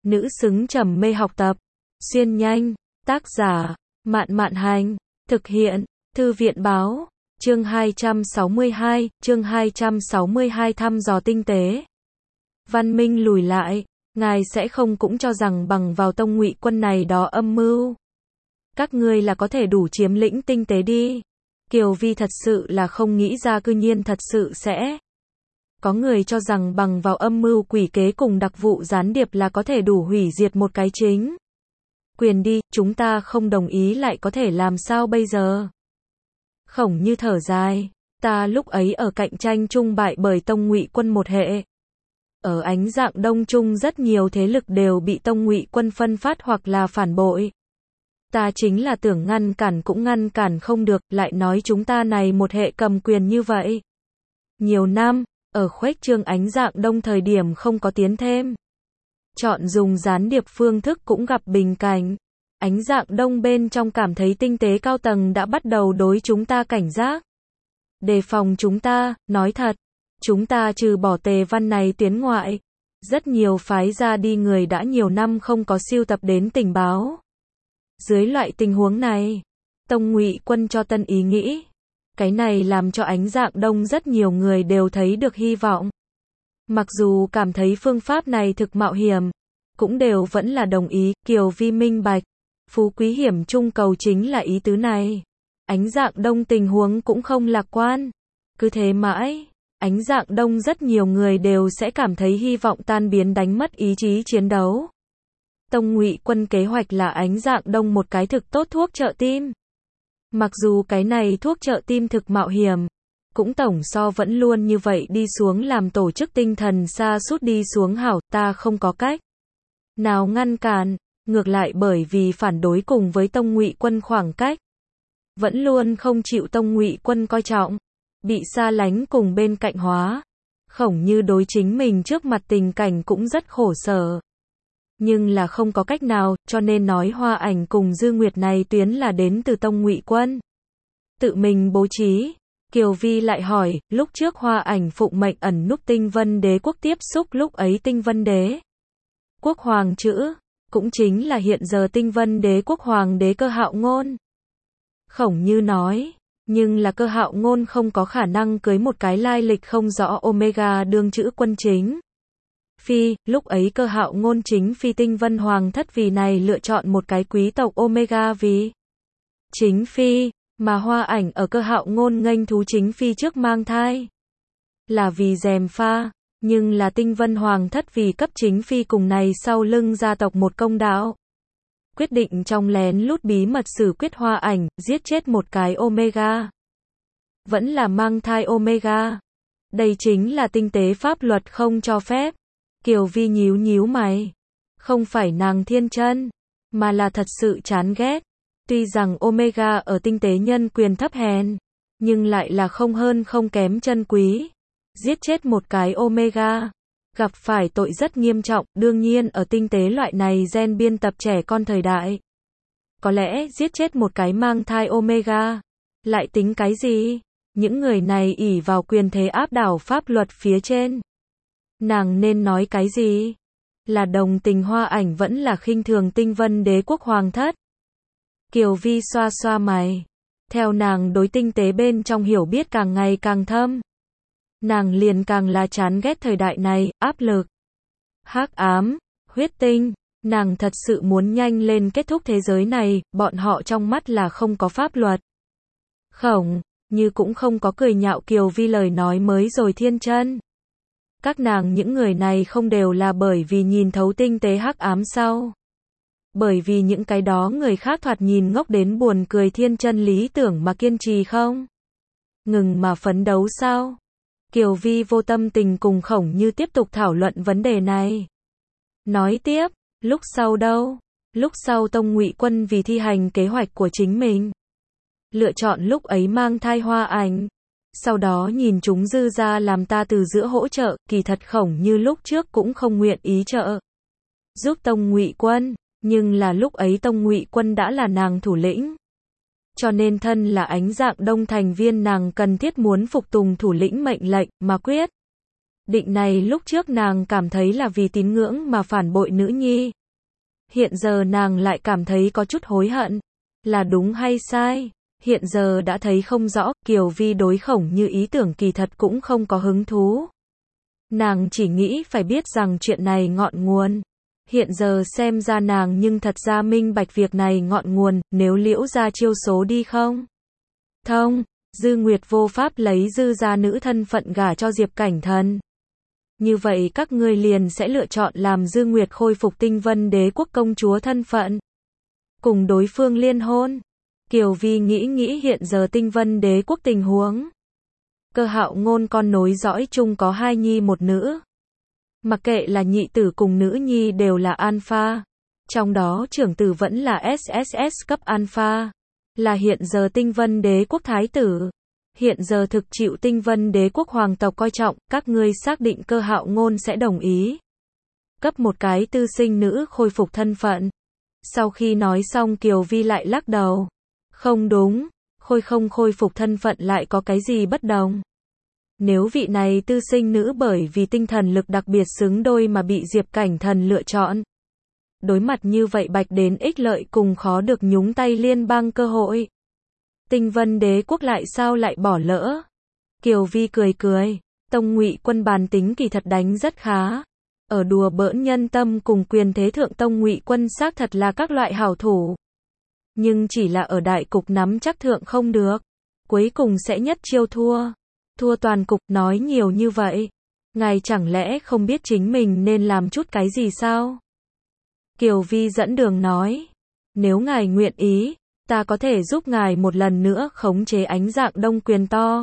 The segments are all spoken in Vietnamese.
nữ xứng trầm mê học tập. Xuyên nhanh, tác giả, Mạn Mạn Hành, thực hiện, Thư viện Báo, chương 262 thăm dò tinh tế. Văn Minh lùi lại, ngài sẽ không cũng cho rằng bằng vào Tông Ngụy Quân này đó âm mưu. Các ngươi là có thể đủ chiếm lĩnh tinh tế đi. Kiều Vi thật sự là không nghĩ ra cư nhiên thật sự sẽ. Có người cho rằng bằng vào âm mưu quỷ kế cùng đặc vụ gián điệp là có thể đủ hủy diệt một cái chính quyền đi, chúng ta không đồng ý lại có thể làm sao bây giờ? Khổng Như thở dài, ta lúc ấy ở cạnh tranh chung bại bởi Tông Ngụy Quân một hệ. Ở Ánh Dạng Đông chung rất nhiều thế lực đều bị Tông Ngụy Quân phân phát hoặc là phản bội. Ta chính là tưởng ngăn cản cũng ngăn cản không được, lại nói chúng ta này một hệ cầm quyền như vậy. Nhiều năm, ở khuếch trương Ánh Dạng Đông thời điểm không có tiến thêm. Chọn dùng gián điệp phương thức cũng gặp bình cảnh. Ánh Dạng Đông bên trong cảm thấy tinh tế cao tầng đã bắt đầu đối chúng ta cảnh giác. Đề phòng chúng ta, nói thật. Chúng ta trừ bỏ Tề Văn này tuyến ngoại. Rất nhiều phái ra đi người đã nhiều năm không có siêu tập đến tình báo. Dưới loại tình huống này, Tông Ngụy Quân cho tân ý nghĩ. Cái này làm cho Ánh Dạng Đông rất nhiều người đều thấy được hy vọng. Mặc dù cảm thấy phương pháp này thực mạo hiểm, cũng đều vẫn là đồng ý. Kiều Vi minh bạch, phú quý hiểm trung cầu chính là ý tứ này. Ánh Dạng Đông tình huống cũng không lạc quan. Cứ thế mãi, Ánh Dạng Đông rất nhiều người đều sẽ cảm thấy hy vọng tan biến, đánh mất ý chí chiến đấu. Tông Ngụy Quân kế hoạch là Ánh Dạng Đông một cái thực tốt thuốc trợ tim. Mặc dù cái này thuốc trợ tim thực mạo hiểm, cũng tổng so vẫn luôn như vậy đi xuống làm tổ chức tinh thần sa sút đi xuống hảo, ta không có cách nào ngăn cản, ngược lại bởi vì phản đối cùng với Tông Ngụy Quân khoảng cách, vẫn luôn không chịu Tông Ngụy Quân coi trọng, bị xa lánh cùng bên cạnh hóa. Khổng Như đối chính mình trước mặt tình cảnh cũng rất khổ sở. Nhưng là không có cách nào, cho nên nói Hoa Ảnh cùng Dư Nguyệt này tuyến là đến từ Tông Ngụy Quân. Tự mình bố trí. Kiều Vi lại hỏi, lúc trước Hoa Ảnh phụng mệnh ẩn núp Tinh Vân Đế quốc tiếp xúc lúc ấy Tinh Vân Đế quốc hoàng chữ, cũng chính là hiện giờ Tinh Vân Đế quốc hoàng đế Cơ Hạo Ngôn. Khổng Như nói, nhưng là Cơ Hạo Ngôn không có khả năng cưới một cái lai lịch không rõ Omega đương chữ quân chính phi, lúc ấy Cơ Hạo Ngôn chính phi Tinh Vân Hoàng thất vì này lựa chọn một cái quý tộc Omega vì chính phi, mà Hoa Ảnh ở Cơ Hạo Ngôn nghênh thú chính phi trước mang thai. Là vì gièm pha, nhưng là Tinh Vân Hoàng thất vì cấp chính phi cùng này sau lưng gia tộc một công đạo. Quyết định trong lén lút bí mật xử quyết Hoa Ảnh, giết chết một cái Omega. Vẫn là mang thai Omega. Đây chính là tinh tế pháp luật không cho phép. Kiều Vi nhíu nhíu mày. Không phải nàng thiên chân, mà là thật sự chán ghét. Tuy rằng Omega ở tinh tế nhân quyền thấp hèn, nhưng lại là không hơn không kém chân quý. Giết chết một cái Omega, gặp phải tội rất nghiêm trọng, đương nhiên ở tinh tế loại này gen biên tập trẻ con thời đại. Có lẽ giết chết một cái mang thai Omega, lại tính cái gì? Những người này ỷ vào quyền thế áp đảo pháp luật phía trên. Nàng nên nói cái gì? Là đồng tình Hoa Ảnh vẫn là khinh thường Tinh Vân Đế quốc hoàng thất? Kiều Vi xoa xoa mày. Theo nàng đối tinh tế bên trong hiểu biết càng ngày càng thâm, nàng liền càng là chán ghét thời đại này, áp lực, hắc ám, huyết tinh. Nàng thật sự muốn nhanh lên kết thúc thế giới này, bọn họ trong mắt là không có pháp luật. Khổng Như cũng không có cười nhạo Kiều Vi lời nói mới rồi thiên chân. Các nàng những người này không đều là bởi vì nhìn thấu tinh tế hắc ám sao? Bởi vì những cái đó người khác thoạt nhìn ngốc đến buồn cười thiên chân lý tưởng mà kiên trì không? Ngừng mà phấn đấu sao? Kiều Vi vô tâm tình cùng Khổng Như tiếp tục thảo luận vấn đề này. Nói tiếp, lúc sau đâu? Lúc sau Tông Ngụy Quân vì thi hành kế hoạch của chính mình, lựa chọn lúc ấy mang thai Hoa Ảnh. Sau đó nhìn chúng dư ra làm ta từ giữa hỗ trợ, kỳ thật Khổng Như lúc trước cũng không nguyện ý trợ giúp Tông Ngụy Quân, nhưng là lúc ấy Tông Ngụy Quân đã là nàng thủ lĩnh. Cho nên thân là Ánh Dạng Đông thành viên nàng cần thiết muốn phục tùng thủ lĩnh mệnh lệnh mà quyết. Định này lúc trước nàng cảm thấy là vì tín ngưỡng mà phản bội nữ nhi, Hiện giờ nàng lại cảm thấy có chút hối hận. Là đúng hay sai? Hiện giờ đã thấy không rõ, Kiều Vi đối Khổng Như ý tưởng kỳ thật cũng không có hứng thú. Nàng chỉ nghĩ phải biết rằng chuyện này ngọn nguồn. Hiện giờ xem ra nàng nhưng thật ra minh bạch việc này ngọn nguồn, nếu Liễu gia chiêu số đi không thông, Dư Nguyệt vô pháp lấy Dư gia nữ thân phận gả cho Diệp Cảnh Thần. Như vậy các ngươi liền sẽ lựa chọn làm Dư Nguyệt khôi phục Tinh Vân Đế quốc công chúa thân phận, cùng đối phương liên hôn. Kiều Vi nghĩ hiện giờ Tinh Vân Đế quốc tình huống. Cơ Hạo Ngôn con nối dõi chung có 2 nhi 1 nữ. Mặc kệ là nhị tử cùng nữ nhi đều là alpha. Trong đó trưởng tử vẫn là SSS cấp alpha. Là hiện giờ Tinh Vân Đế quốc thái tử. Hiện giờ thực chịu Tinh Vân Đế quốc hoàng tộc coi trọng, các ngươi xác định Cơ Hạo Ngôn sẽ đồng ý cấp một cái tư sinh nữ khôi phục thân phận. Sau khi nói xong Kiều Vi lại lắc đầu. Không đúng, không khôi phục thân phận lại có cái gì bất đồng. Nếu vị này tư sinh nữ bởi vì tinh thần lực đặc biệt xứng đôi mà bị Diệp Cảnh Thần lựa chọn. Đối mặt như vậy Bạch đến ích lợi cùng khó được nhúng tay liên bang cơ hội. Tinh Vân Đế quốc lại sao lại bỏ lỡ? Kiều Vi cười. Tông Ngụy quân bản tính kỳ thật đánh rất khá. Ở đùa bỡn nhân tâm cùng quyền thế thượng Tông Ngụy quân xác thật là các loại hảo thủ. Nhưng chỉ là ở đại cục nắm chắc thượng không được. Cuối cùng sẽ nhất chiêu thua. Thua toàn cục, nói nhiều như vậy. Ngài chẳng lẽ không biết chính mình nên làm chút cái gì sao? Kiều Vi dẫn đường nói. Nếu ngài nguyện ý, ta có thể giúp ngài một lần nữa khống chế Ánh Dạng Đông quyền to.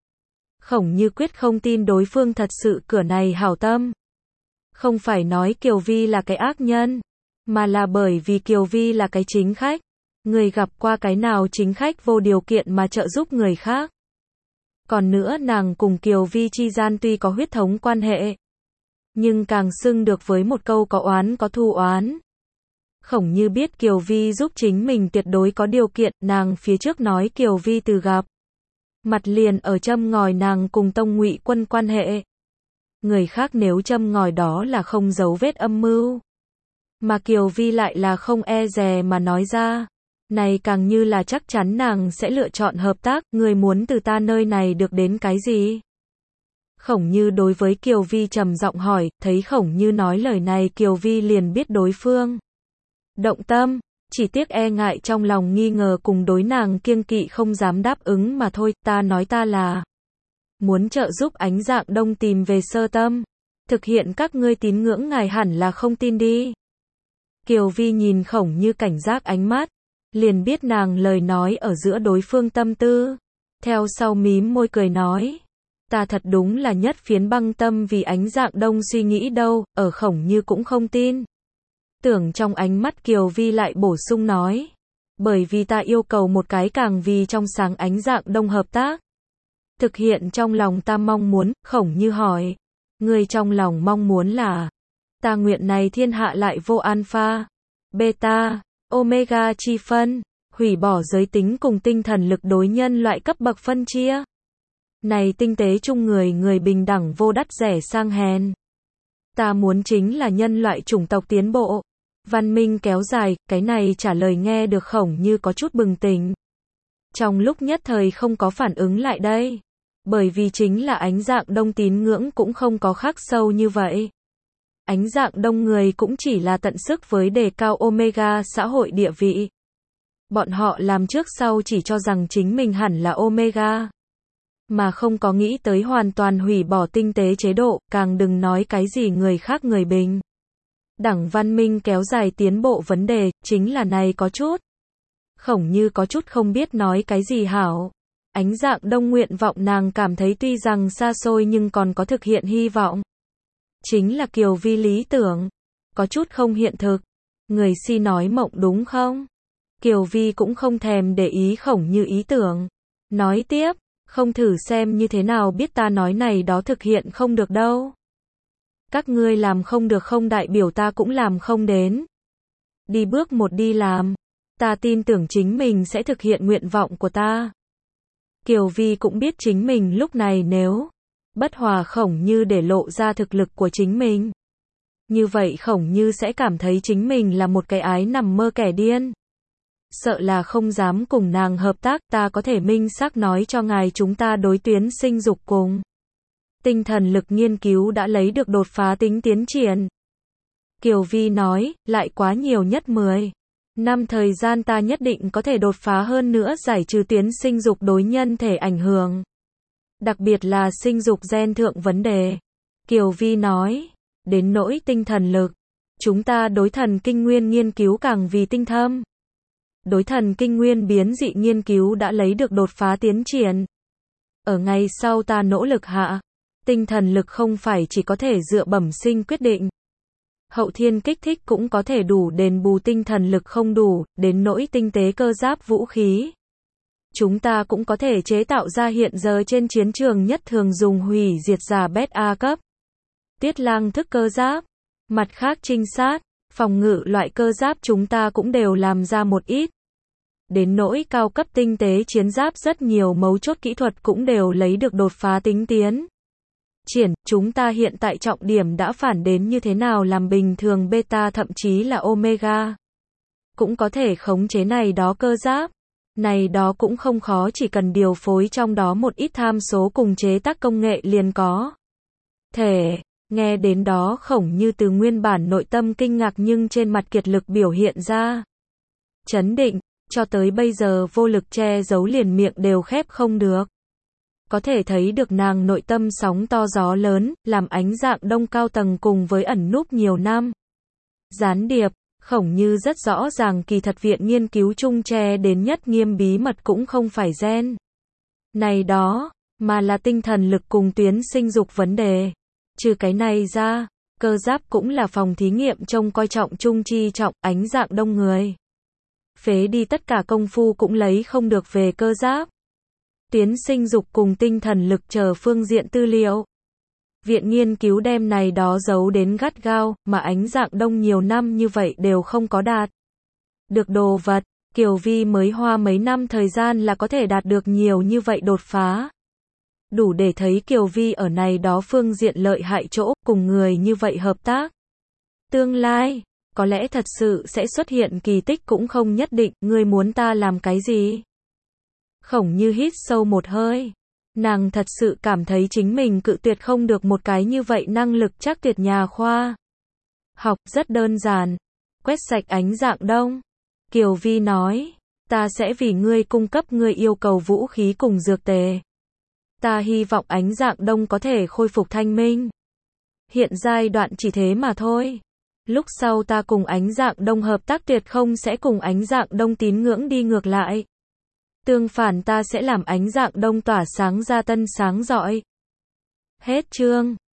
Khổng Như quyết không tin đối phương thật sự cửa này hảo tâm. Không phải nói Kiều Vi là cái ác nhân, mà là bởi vì Kiều Vi là cái chính khách. Người gặp qua cái nào chính khách vô điều kiện mà trợ giúp người khác. Còn nữa nàng cùng Kiều Vi chi gian tuy có huyết thống quan hệ, nhưng càng xưng được với một câu có oán có thù oán. Khổng Như biết Kiều Vi giúp chính mình tuyệt đối có điều kiện, nàng phía trước nói Kiều Vi từ gặp mặt liền ở châm ngòi nàng cùng Tông Ngụy quân quan hệ. Người khác nếu châm ngòi đó là không giấu vết âm mưu, mà Kiều Vi lại là không e dè mà nói ra. Này càng như là chắc chắn nàng sẽ lựa chọn hợp tác, người muốn từ ta nơi này được đến cái gì? Khổng Như đối với Kiều Vi trầm giọng hỏi, thấy Khổng Như nói lời này Kiều Vi liền biết đối phương động tâm, chỉ tiếc e ngại trong lòng nghi ngờ cùng đối nàng kiêng kỵ không dám đáp ứng mà thôi. Ta nói ta là muốn trợ giúp Ánh Dạng Đông tìm về sơ tâm, thực hiện các ngươi tín ngưỡng, ngài hẳn là không tin đi. Kiều Vi nhìn Khổng Như cảnh giác ánh mắt, liền biết nàng lời nói ở giữa đối phương tâm tư. Theo sau mím môi cười nói, ta thật đúng là nhất phiến băng tâm vì Ánh Dạng Đông suy nghĩ đâu, ở Khổng Như cũng không tin. Tưởng trong ánh mắt Kiều Vi lại bổ sung nói, bởi vì ta yêu cầu một cái càng vì trong sáng Ánh Dạng Đông hợp tác. Thực hiện trong lòng ta mong muốn. Khổng Như hỏi, người trong lòng mong muốn là, ta nguyện này thiên hạ lại vô alpha, beta, omega chi phân, hủy bỏ giới tính cùng tinh thần lực đối nhân loại cấp bậc phân chia. Này tinh tế chung người bình đẳng vô đắt rẻ sang hèn. Ta muốn chính là nhân loại chủng tộc tiến bộ, văn minh kéo dài. Cái này trả lời nghe được Khổng Như có chút bừng tỉnh. Trong lúc nhất thời không có phản ứng lại đây. Bởi vì chính là Ánh Dạng Đông tín ngưỡng cũng không có khắc sâu như vậy. Ánh Dạng Đông người cũng chỉ là tận sức với đề cao omega xã hội địa vị. Bọn họ làm trước sau chỉ cho rằng chính mình hẳn là omega, mà không có nghĩ tới hoàn toàn hủy bỏ tinh tế chế độ, càng đừng nói cái gì người khác người bình đẳng văn minh kéo dài tiến bộ. Vấn đề chính là này có chút. Khổng Như có chút không biết nói cái gì hảo. Ánh Dạng Đông nguyện vọng nàng cảm thấy tuy rằng xa xôi nhưng còn có thực hiện hy vọng. Chính là Kiều Vi lý tưởng, có chút không hiện thực. Người si nói mộng đúng không? Kiều Vi cũng không thèm để ý Khổng Như ý tưởng. Nói tiếp, không thử xem như thế nào biết ta nói này đó thực hiện không được đâu. Các ngươi làm không được không đại biểu ta cũng làm không đến. Đi bước một đi làm. Ta tin tưởng chính mình sẽ thực hiện nguyện vọng của ta. Kiều Vi cũng biết chính mình lúc này nếu bất hòa Khổng Như để lộ ra thực lực của chính mình. Như vậy Khổng Như sẽ cảm thấy chính mình là một cái ái nằm mơ kẻ điên. Sợ là không dám cùng nàng hợp tác, ta có thể minh xác nói cho ngài chúng ta đối tuyến sinh dục cùng tinh thần lực nghiên cứu đã lấy được đột phá tính tiến triển. Kiều Vi nói, lại quá nhiều nhất 10 năm thời gian ta nhất định có thể đột phá hơn nữa giải trừ tuyến sinh dục đối nhân thể ảnh hưởng. Đặc biệt là sinh dục gen thượng vấn đề. Kiều Vi nói, đến nỗi tinh thần lực, chúng ta đối thần kinh nguyên nghiên cứu càng vì tinh thâm. Đối thần kinh nguyên biến dị nghiên cứu đã lấy được đột phá tiến triển. Ở ngày sau ta nỗ lực hạ, tinh thần lực không phải chỉ có thể dựa bẩm sinh quyết định. Hậu thiên kích thích cũng có thể đủ đền bù tinh thần lực không đủ, đến nỗi tinh tế cơ giáp vũ khí. Chúng ta cũng có thể chế tạo ra hiện giờ trên chiến trường nhất thường dùng hủy diệt giả beta cấp. Tiết lang thức cơ giáp. Mặt khác trinh sát, phòng ngự loại cơ giáp chúng ta cũng đều làm ra một ít. Đến nỗi cao cấp tinh tế chiến giáp rất nhiều mấu chốt kỹ thuật cũng đều lấy được đột phá tính tiến triển, chúng ta hiện tại trọng điểm đã phản đến như thế nào làm bình thường beta thậm chí là omega. Cũng có thể khống chế này đó cơ giáp. Này đó cũng không khó, chỉ cần điều phối trong đó một ít tham số cùng chế tác công nghệ liền có thể. Nghe đến đó Khổng Như từ nguyên bản nội tâm kinh ngạc nhưng trên mặt kiệt lực biểu hiện ra chấn định, cho tới bây giờ vô lực che giấu liền miệng đều khép không được. Có thể thấy được nàng nội tâm sóng to gió lớn, làm Ánh Dạng Đông cao tầng cùng với ẩn núp nhiều năm gián điệp, Khổng Như rất rõ ràng kỳ thật viện nghiên cứu chung che đến nhất nghiêm bí mật cũng không phải gen này đó, mà là tinh thần lực cùng tuyến sinh dục vấn đề. Trừ cái này ra, cơ giáp cũng là phòng thí nghiệm trông coi trọng chung chi trọng, Ánh Dạng Đông người phế đi tất cả công phu cũng lấy không được về cơ giáp, tuyến sinh dục cùng tinh thần lực chờ phương diện tư liệu. Viện nghiên cứu đem này đó giấu đến gắt gao, mà Ánh Dạng Đông nhiều năm như vậy đều không có đạt được đồ vật. Kiều Vi mới hoa mấy năm thời gian là có thể đạt được nhiều như vậy đột phá. Đủ để thấy Kiều Vi ở này đó phương diện lợi hại chỗ, cùng người như vậy hợp tác. Tương lai, có lẽ thật sự sẽ xuất hiện kỳ tích cũng không nhất định, ngươi muốn ta làm cái gì? Khổng Như hít sâu một hơi. Nàng thật sự cảm thấy chính mình cự tuyệt không được một cái như vậy năng lực chắc tuyệt nhà khoa học, rất đơn giản. Quét sạch Ánh Dạng Đông. Kiều Vi nói, ta sẽ vì ngươi cung cấp ngươi yêu cầu vũ khí cùng dược tề. Ta hy vọng Ánh Dạng Đông có thể khôi phục thanh minh. Hiện giai đoạn chỉ thế mà thôi. Lúc sau ta cùng Ánh Dạng Đông hợp tác tuyệt không sẽ cùng Ánh Dạng Đông tín ngưỡng đi ngược lại. Tương phản ta sẽ làm Ánh Dạng Đông tỏa sáng ra tân sáng rọi. Hết chương.